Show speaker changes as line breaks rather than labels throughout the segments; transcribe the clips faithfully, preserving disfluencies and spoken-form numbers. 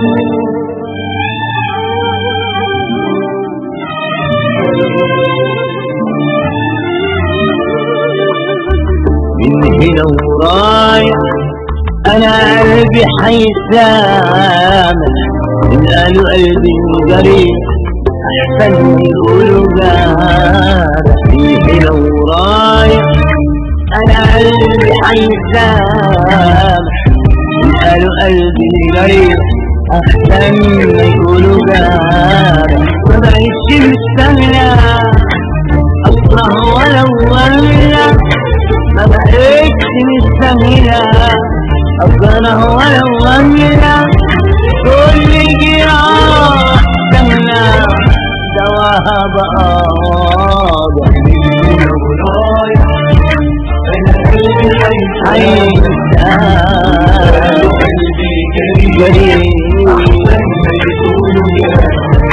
من هنا ورايح انا قلبي حيسامح، من قالوا قلبي قريب احسن يقولوا جارح. من هنا ورايح انا قلبي حيسامح، من قالوا قلبي قريب احسن ما يقولوا جارح. ما بقتش مستغنى اصلا ولو ولا، ما بقتش مستغنى اصلا ولو ولا، كل جراح سمنا دواها بقى واضح. انا قلبي حيسامح، قلبي قريب احسن ما يقولوا جارح.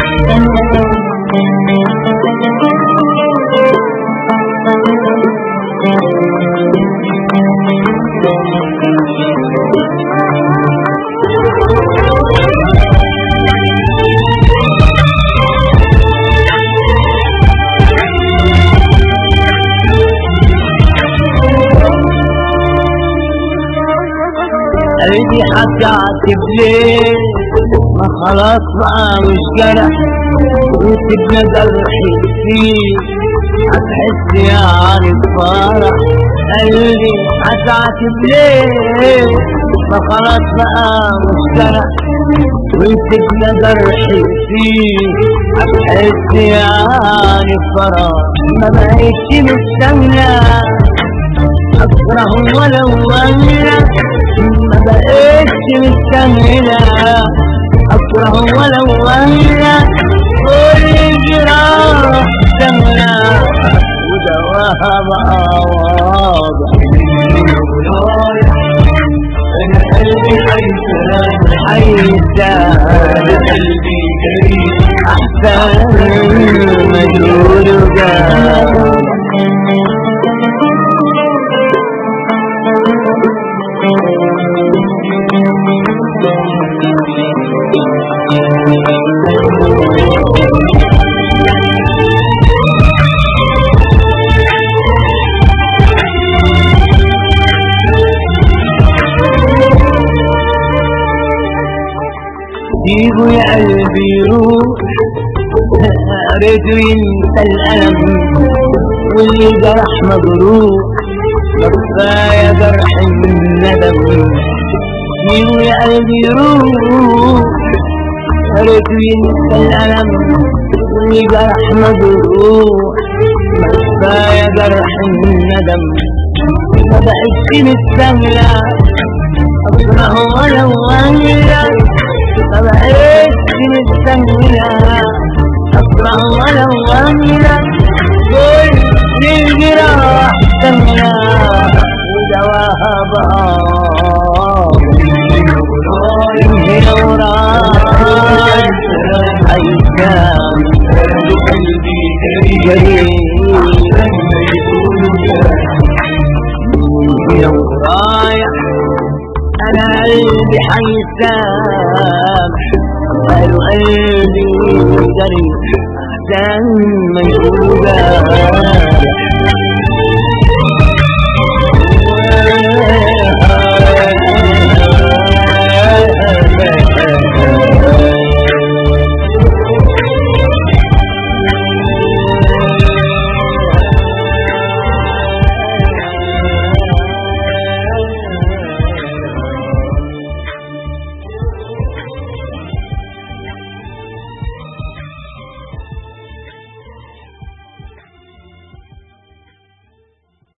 قلبي هتعتب ليه؟ ما خلاص بقى مش جرح، وسيبنا جرحي فيه هتحس يعني بفرح. قلبي هتعتب ليه؟ ما خلاص بقى مش جرح، وسيبنا جرحي فيه هتحس يعني بفرح. ما بقتش مستنى أكره ولو ولا، ما بقتش مستهلة أكره ولو ولا، كل جراح سمنا ودواها بقى واضح. أنا قلبي حيسامح، حيسامح قلبي قريب أحسن ما يقولوا جارح. سيبه يا قلبي يروح، ريته ينسى الألم واللي جرح مجروح، كفاية جرح الندم. سيبه يا قلبي يروح، ريته ينسى الألم واللي جرح مجروح، كفاية جرح الندم. ما بقتش مستاهلة أكره ولو ولا، ما بقتش مستنية أكره ولو ولا، كل الجراح سمنا ودواها بقى. من هنا ورايح حيسامح، قلبي قريب أحسن ما يقولوا جارح. من هنا ورايح أنا قلبي حيسامح، قالوا قلبي قريب أحسن ما يقولوا جارح.